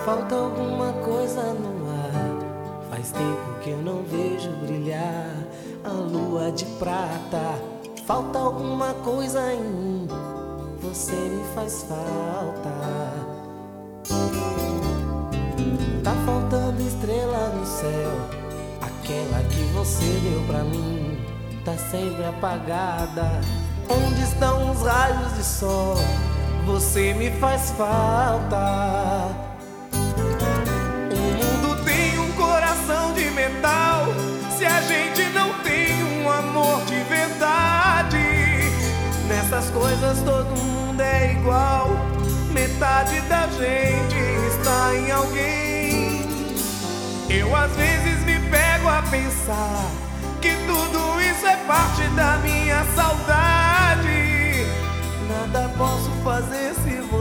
Falta alguma coisa no ar. Faz tempo que eu não vejo brilhar a lua de prata. Falta alguma coisa em mim, você me faz falta. Tá faltando estrela no céu, aquela que você deu pra mim tá sempre apagada. Onde estão os raios de sol? Você me faz falta. O mundo tem um coração de metal. Se a gente não tem um amor de verdade, nessas coisas todo mundo é igual. Metade da gente está em alguém. Eu às vezes me pego a pensar que tudo isso é parte da minha saudade. Nada posso fazer se você